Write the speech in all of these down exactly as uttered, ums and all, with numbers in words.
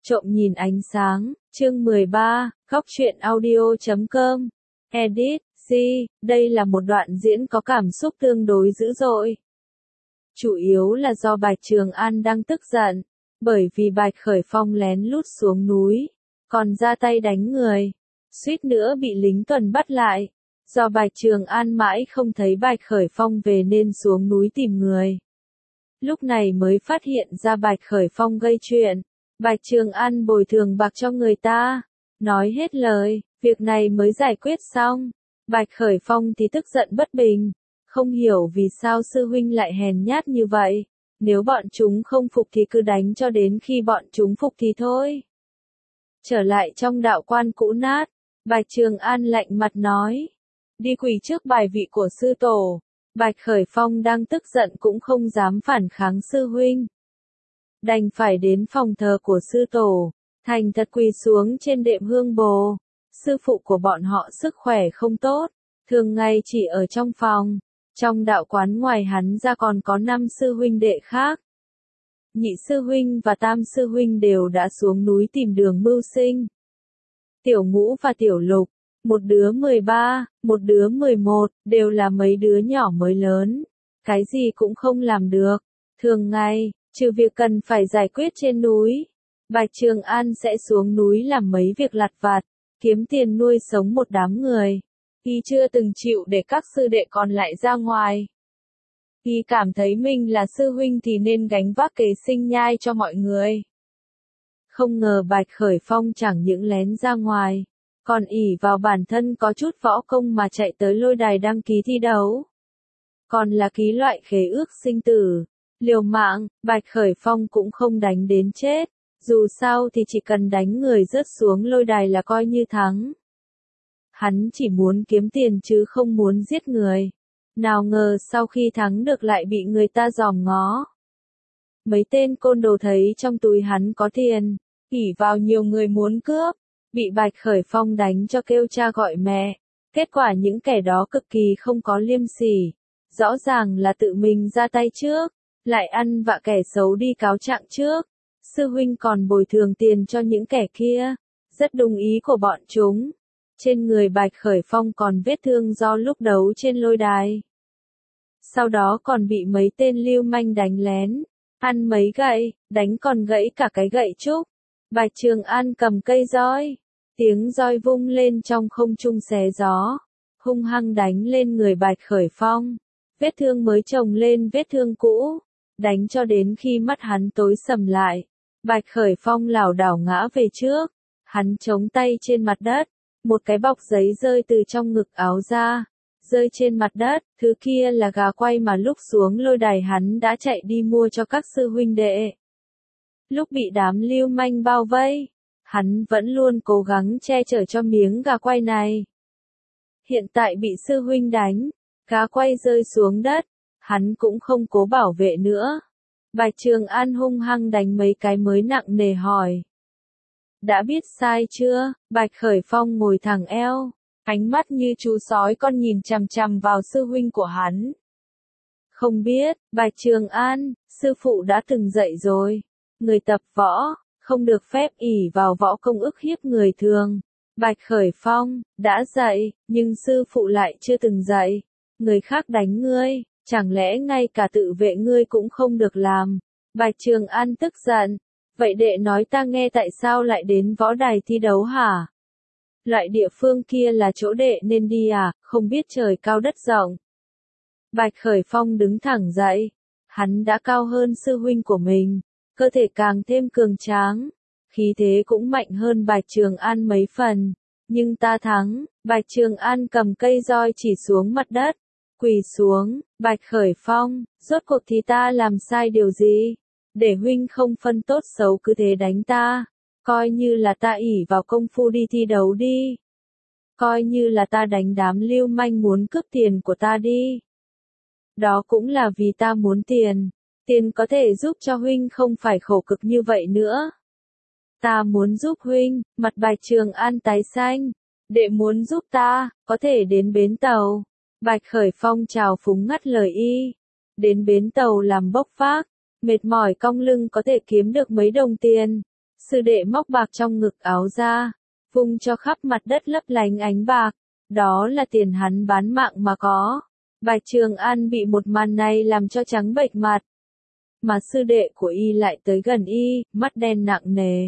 Trộm nhìn ánh sáng, chương mười ba, góc truyện audio chấm com. Edit, C, đây là một đoạn diễn có cảm xúc tương đối dữ dội. Chủ yếu là do Bạch Trường An đang tức giận, bởi vì Bạch Khởi Phong lén lút xuống núi, còn ra tay đánh người, suýt nữa bị lính tuần bắt lại. Do Bạch Trường An mãi không thấy Bạch Khởi Phong về nên xuống núi tìm người. Lúc này mới phát hiện ra Bạch Khởi Phong gây chuyện. Bạch Trường An bồi thường bạc cho người ta. Nói hết lời, việc này mới giải quyết xong. Bạch Khởi Phong thì tức giận bất bình. Không hiểu vì sao sư huynh lại hèn nhát như vậy. Nếu bọn chúng không phục thì cứ đánh cho đến khi bọn chúng phục thì thôi. Trở lại trong đạo quan cũ nát, Bạch Trường An lạnh mặt nói. Đi quỳ trước bài vị của sư tổ. Bạch Khởi Phong đang tức giận cũng không dám phản kháng sư huynh. Đành phải đến phòng thờ của sư tổ, thành thật quỳ xuống trên đệm hương bồ. Sư phụ của bọn họ sức khỏe không tốt, thường ngày chỉ ở trong phòng. Trong đạo quán ngoài hắn ra còn có năm sư huynh đệ khác. Nhị sư huynh và tam sư huynh đều đã xuống núi tìm đường mưu sinh. Tiểu Ngũ và Tiểu Lục, một đứa mười ba, một đứa mười một, đều là mấy đứa nhỏ mới lớn. Cái gì cũng không làm được. Thường ngày, trừ việc cần phải giải quyết trên núi, Bạch Trường An sẽ xuống núi làm mấy việc lặt vặt, kiếm tiền nuôi sống một đám người. Y chưa từng chịu để các sư đệ còn lại ra ngoài. Y cảm thấy mình là sư huynh thì nên gánh vác kế sinh nhai cho mọi người. Không ngờ Bạch Khởi Phong chẳng những lén ra ngoài, còn ỷ vào bản thân có chút võ công mà chạy tới lôi đài đăng ký thi đấu. Còn là ký loại khế ước sinh tử. Liều mạng, Bạch Khởi Phong cũng không đánh đến chết, dù sao thì chỉ cần đánh người rớt xuống lôi đài là coi như thắng. Hắn chỉ muốn kiếm tiền chứ không muốn giết người. Nào ngờ sau khi thắng được lại bị người ta dòm ngó. Mấy tên côn đồ thấy trong túi hắn có tiền, ỷ vào nhiều người muốn cướp, bị Bạch Khởi Phong đánh cho kêu cha gọi mẹ. Kết quả những kẻ đó cực kỳ không có liêm sỉ, rõ ràng là tự mình ra tay trước. Lại ăn vạ kẻ xấu đi cáo trạng trước. Sư huynh còn bồi thường tiền cho những kẻ kia. Rất đúng ý của bọn chúng. Trên người Bạch Khởi Phong còn vết thương do lúc đấu trên lôi đài. Sau đó còn bị mấy tên lưu manh đánh lén. Ăn mấy gậy, đánh còn gãy cả cái gậy trúc. Bạch Trường An cầm cây roi. Tiếng roi vung lên trong không trung xé gió. Hung hăng đánh lên người Bạch Khởi Phong. Vết thương mới chồng lên vết thương cũ. Đánh cho đến khi mắt hắn tối sầm lại. Bạch Khởi Phong lảo đảo ngã về trước. Hắn chống tay trên mặt đất. Một cái bọc giấy rơi từ trong ngực áo ra. Rơi trên mặt đất. Thứ kia là gà quay mà lúc xuống lôi đài hắn đã chạy đi mua cho các sư huynh đệ. Lúc bị đám lưu manh bao vây, hắn vẫn luôn cố gắng che chở cho miếng gà quay này. Hiện tại bị sư huynh đánh. Gà quay rơi xuống đất. Hắn cũng không cố bảo vệ nữa. Bạch Trường An hung hăng đánh mấy cái mới nặng nề hỏi. Đã biết sai chưa? Bạch Khởi Phong ngồi thẳng eo, ánh mắt như chú sói con nhìn chằm chằm vào sư huynh của hắn. Không biết, Bạch Trường An, sư phụ đã từng dạy rồi. Người tập võ, không được phép ỷ vào võ công ức hiếp người thường. Bạch Khởi Phong, đã dạy, nhưng sư phụ lại chưa từng dạy. Người khác đánh ngươi. Chẳng lẽ ngay cả tự vệ ngươi cũng không được làm? Bạch Trường An tức giận. Vậy đệ nói ta nghe tại sao lại đến võ đài thi đấu hả? Loại địa phương kia là chỗ đệ nên đi à, không biết trời cao đất rộng. Bạch Khởi Phong đứng thẳng dậy. Hắn đã cao hơn sư huynh của mình, cơ thể càng thêm cường tráng. Khí thế cũng mạnh hơn Bạch Trường An mấy phần. Nhưng ta thắng. Bạch Trường An cầm cây roi chỉ xuống mặt đất. Quỳ xuống, Bạch Khởi Phong, rốt cuộc thì ta làm sai điều gì? Để huynh không phân tốt xấu cứ thế đánh ta. Coi như là ta ỷ vào công phu đi thi đấu đi. Coi như là ta đánh đám lưu manh muốn cướp tiền của ta đi. Đó cũng là vì ta muốn tiền. Tiền có thể giúp cho huynh không phải khổ cực như vậy nữa. Ta muốn giúp huynh, mặt Bạch Trường An tái xanh. Đệ muốn giúp ta, có thể đến bến tàu. Bạch Khởi Phong chào phúng ngắt lời y. Đến bến tàu làm bốc vác, mệt mỏi cong lưng có thể kiếm được mấy đồng tiền. Sư đệ móc bạc trong ngực áo ra, vung cho khắp mặt đất lấp lánh ánh bạc. Đó là tiền hắn bán mạng mà có. Bạch Trường An bị một màn này làm cho trắng bệch mặt. Mà sư đệ của y lại tới gần y, mắt đen nặng nề.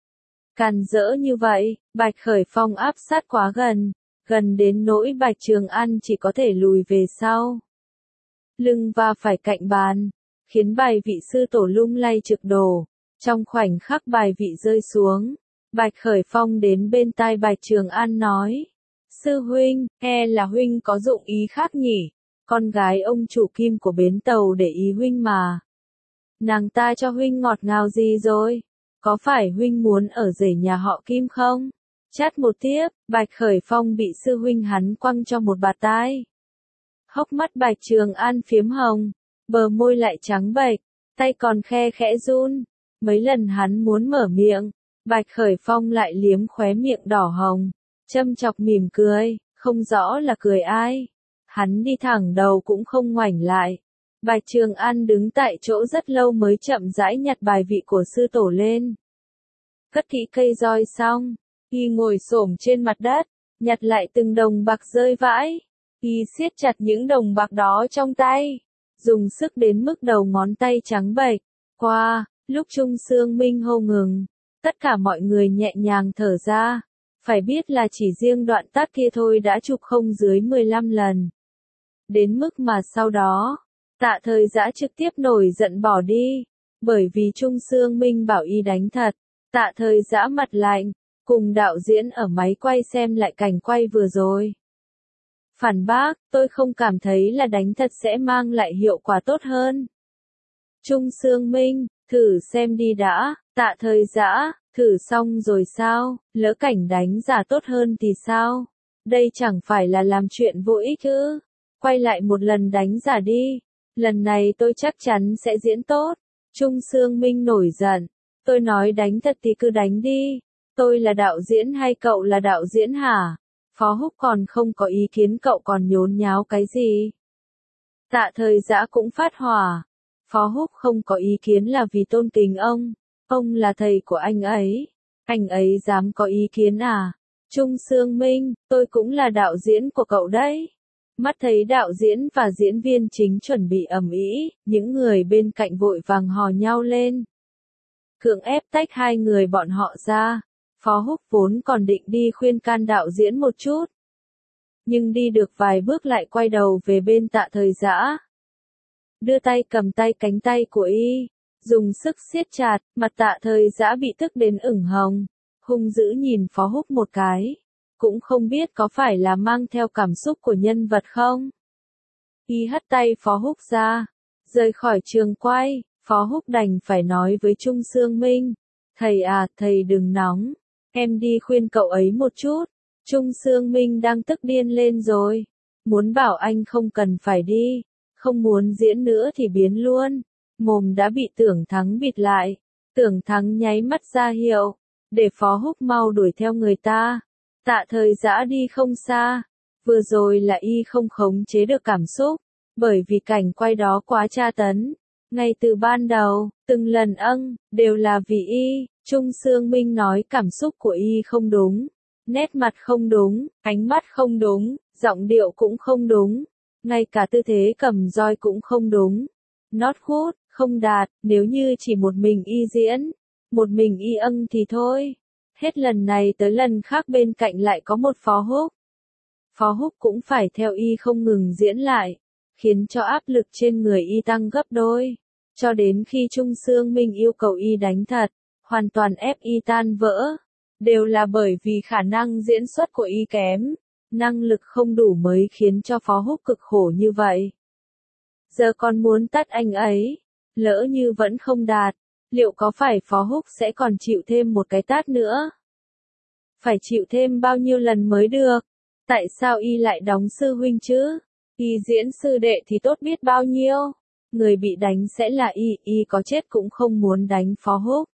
Càn rỡ như vậy, Bạch Khởi Phong áp sát quá gần, gần đến nỗi Bạch Trường An chỉ có thể lùi về sau. Lưng va phải cạnh bàn, khiến bài vị sư tổ lung lay trực đổ. Trong khoảnh khắc bài vị rơi xuống, Bạch Khởi Phong đến bên tai Bạch Trường An nói. Sư huynh, e là huynh có dụng ý khác nhỉ, con gái ông chủ Kim của bến tàu để ý huynh mà. Nàng ta cho huynh ngọt ngào gì rồi? Có phải huynh muốn ở rể nhà họ Kim không? Chát một tiếp, Bạch Khởi Phong bị sư huynh hắn quăng cho một bạt tai. Hốc mắt Bạch Trường An phiếm hồng, bờ môi lại trắng bệch, tay còn khe khẽ run. Mấy lần hắn muốn mở miệng, Bạch Khởi Phong lại liếm khóe miệng đỏ hồng, châm chọc mỉm cười, không rõ là cười ai. Hắn đi thẳng đầu cũng không ngoảnh lại. Bạch Trường An đứng tại chỗ rất lâu mới chậm rãi nhặt bài vị của sư tổ lên. Cất kỹ cây roi xong, y ngồi xổm trên mặt đất, nhặt lại từng đồng bạc rơi vãi. Y siết chặt những đồng bạc đó trong tay, dùng sức đến mức đầu ngón tay trắng bệch. Qua, lúc Trung Sương Minh hô ngừng, tất cả mọi người nhẹ nhàng thở ra. Phải biết là chỉ riêng đoạn tát kia thôi đã chụp không dưới mười lăm lần. Đến mức mà sau đó, Tạ Thời Dã trực tiếp nổi giận bỏ đi, bởi vì Trung Sương Minh bảo y đánh thật. Tạ Thời Dã mặt lạnh, cùng đạo diễn ở máy quay xem lại cảnh quay vừa rồi. Phản bác, tôi không cảm thấy là đánh thật sẽ mang lại hiệu quả tốt hơn. Trung Sương Minh, thử xem đi đã. Tạ Thời Dã, thử xong rồi sao, lỡ cảnh đánh giả tốt hơn thì sao? Đây chẳng phải là làm chuyện vô ích ư? Quay lại một lần đánh giả đi. Lần này tôi chắc chắn sẽ diễn tốt. Trung Sương Minh nổi giận. Tôi nói đánh thật thì cứ đánh đi. Tôi là đạo diễn hay cậu là đạo diễn hả? Phó Húc còn không có ý kiến, cậu còn nhốn nháo cái gì? Tạ Thời Dã cũng phát hỏa. Phó Húc không có ý kiến là vì tôn kính ông. Ông là thầy của anh ấy. Anh ấy dám có ý kiến à? Trung Sương Minh, tôi cũng là đạo diễn của cậu đấy. Mắt thấy đạo diễn và diễn viên chính chuẩn bị ầm ĩ, những người bên cạnh vội vàng hò nhau lên. Cưỡng ép tách hai người bọn họ ra. Phó Húc vốn còn định đi khuyên can đạo diễn một chút. Nhưng đi được vài bước lại quay đầu về bên Tạ Thời Dã. Đưa tay cầm tay cánh tay của y, dùng sức siết chặt, mặt Tạ Thời Dã bị tức đến ửng hồng, hung dữ nhìn Phó Húc một cái, cũng không biết có phải là mang theo cảm xúc của nhân vật không. Y hất tay Phó Húc ra, rời khỏi trường quay. Phó Húc đành phải nói với Trung Sương Minh, thầy à, thầy đừng nóng, em đi khuyên cậu ấy một chút. Trung Sương Minh đang tức điên lên rồi, muốn bảo anh không cần phải đi, không muốn diễn nữa thì biến luôn. Mồm đã bị Tưởng Thắng bịt lại. Tưởng Thắng nháy mắt ra hiệu, để Phó Húc mau đuổi theo người ta. Tạ Thời Dã đi không xa, vừa rồi là y không khống chế được cảm xúc, bởi vì cảnh quay đó quá tra tấn. Ngay từ ban đầu, từng lần âng, đều là vì y. Trung Sương Minh nói cảm xúc của y không đúng, nét mặt không đúng, ánh mắt không đúng, giọng điệu cũng không đúng, ngay cả tư thế cầm roi cũng không đúng. Not good, không đạt, nếu như chỉ một mình y diễn, một mình y âng thì thôi. Hết lần này tới lần khác bên cạnh lại có một Phó Húc. Phó Húc cũng phải theo y không ngừng diễn lại, khiến cho áp lực trên người y tăng gấp đôi. Cho đến khi Trung Sương Minh yêu cầu y đánh thật, hoàn toàn ép y tan vỡ. Đều là bởi vì khả năng diễn xuất của y kém, năng lực không đủ mới khiến cho Phó Húc cực khổ như vậy. Giờ còn muốn tắt anh ấy, lỡ như vẫn không đạt, liệu có phải Phó Húc sẽ còn chịu thêm một cái tát nữa? Phải chịu thêm bao nhiêu lần mới được? Tại sao y lại đóng sư huynh chứ? Y diễn sư đệ thì tốt biết bao nhiêu. Người bị đánh sẽ là y, y có chết cũng không muốn đánh Phó Húc.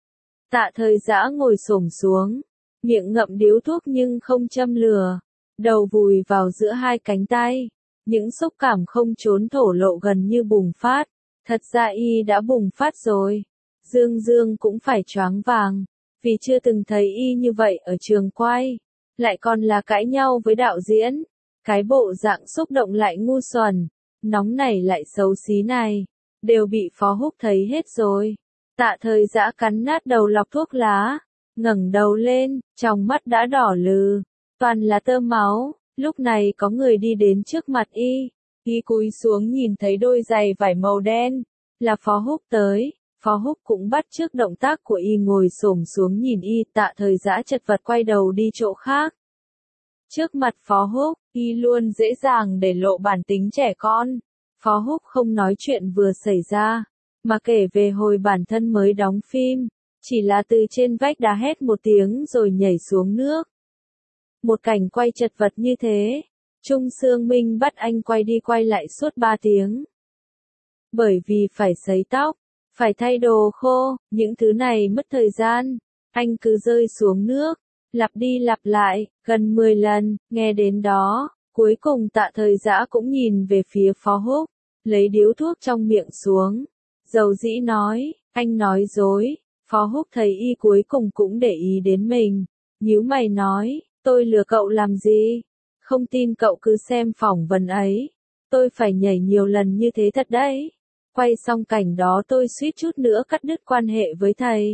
Tạ Thời Dã ngồi xổm xuống, miệng ngậm điếu thuốc nhưng không châm lửa, đầu vùi vào giữa hai cánh tay, những xúc cảm không trốn thổ lộ gần như bùng phát. Thật ra y đã bùng phát rồi. Dương Dương cũng phải choáng vàng, vì chưa từng thấy y như vậy ở trường quay, lại còn là cãi nhau với đạo diễn, cái bộ dạng xúc động lại ngu xuẩn, nóng nảy lại xấu xí này, đều bị Phó Húc thấy hết rồi. Tạ Thời Dã cắn nát đầu lọc thuốc lá, ngẩng đầu lên, trong mắt đã đỏ lừ, toàn là tơ máu. Lúc này có người đi đến trước mặt y, y cúi xuống nhìn thấy đôi giày vải màu đen, là Phó Húc tới. Phó Húc cũng bắt chước động tác của y, ngồi xổm xuống nhìn y. Tạ Thời Dã chật vật quay đầu đi chỗ khác. Trước mặt Phó Húc, y luôn dễ dàng để lộ bản tính trẻ con. Phó Húc không nói chuyện vừa xảy ra, mà kể về hồi bản thân mới đóng phim, chỉ là từ trên vách đá hét một tiếng rồi nhảy xuống nước. Một cảnh quay chật vật như thế, Trung Sương Minh bắt anh quay đi quay lại suốt ba tiếng. Bởi vì phải sấy tóc, phải thay đồ khô, những thứ này mất thời gian, anh cứ rơi xuống nước, lặp đi lặp lại, gần mười lần. Nghe đến đó, cuối cùng Tạ Thời Dã cũng nhìn về phía Phó Húc, lấy điếu thuốc trong miệng xuống, dầu dĩ nói, anh nói dối. Phó Húc thấy y cuối cùng cũng để ý đến mình, nhíu mày nói, tôi lừa cậu làm gì? Không tin cậu cứ xem phỏng vấn ấy, tôi phải nhảy nhiều lần như thế thật đấy. Quay xong cảnh đó tôi suýt chút nữa cắt đứt quan hệ với thầy.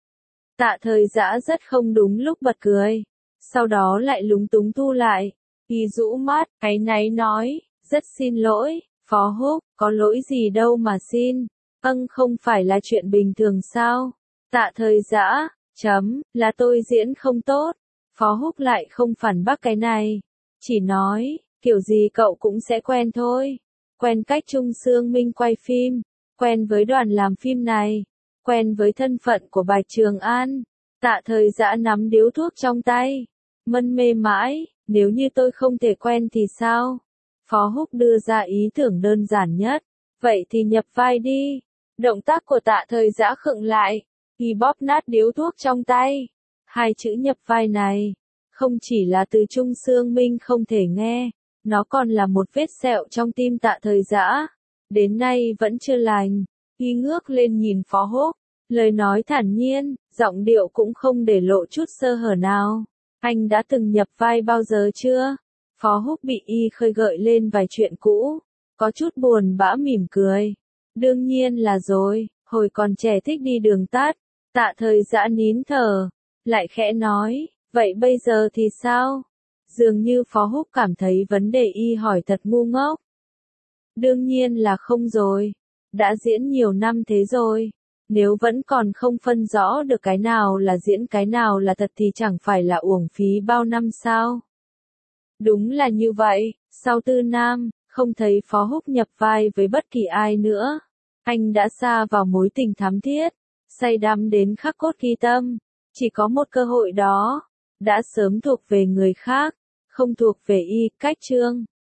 Tạ Thời Dã rất không đúng lúc bật cười, sau đó lại lúng túng thu lại, y rũ mắt, áy náy nói, rất xin lỗi, Phó Húc, có lỗi gì đâu mà xin, âng không phải là chuyện bình thường sao? Tạ Thời Dã, chấm, là tôi diễn không tốt. Phó Húc lại không phản bác cái này, chỉ nói, kiểu gì cậu cũng sẽ quen thôi. Quen cách Trung Sương Minh quay phim, quen với đoàn làm phim này, quen với thân phận của Bạch Trường An. Tạ Thời Dã nắm điếu thuốc trong tay, mân mê mãi, nếu như tôi không thể quen thì sao? Phó Húc đưa ra ý tưởng đơn giản nhất, vậy thì nhập vai đi. Động tác của Tạ Thời Dã khựng lại, y bóp nát điếu thuốc trong tay. Hai chữ nhập vai này, không chỉ là từ Trung Sương Minh không thể nghe, nó còn là một vết sẹo trong tim Tạ Thời Dã, đến nay vẫn chưa lành. Y ngước lên nhìn Phó Húc, lời nói thản nhiên, giọng điệu cũng không để lộ chút sơ hở nào. Anh đã từng nhập vai bao giờ chưa? Phó Húc bị y khơi gợi lên vài chuyện cũ, có chút buồn bã mỉm cười. Đương nhiên là rồi, hồi còn trẻ thích đi đường tắt. Tạ Thời Dã nín thở, lại khẽ nói, vậy bây giờ thì sao? Dường như Phó Húc cảm thấy vấn đề y hỏi thật ngu ngốc. Đương nhiên là không rồi, đã diễn nhiều năm thế rồi, nếu vẫn còn không phân rõ được cái nào là diễn cái nào là thật thì chẳng phải là uổng phí bao năm sao? Đúng là như vậy, sau Tư Nam, không thấy Phó Húc nhập vai với bất kỳ ai nữa. Anh đã sa vào mối tình thắm thiết, say đắm đến khắc cốt ghi tâm. Chỉ có một cơ hội đó, đã sớm thuộc về người khác, không thuộc về y. Cách chương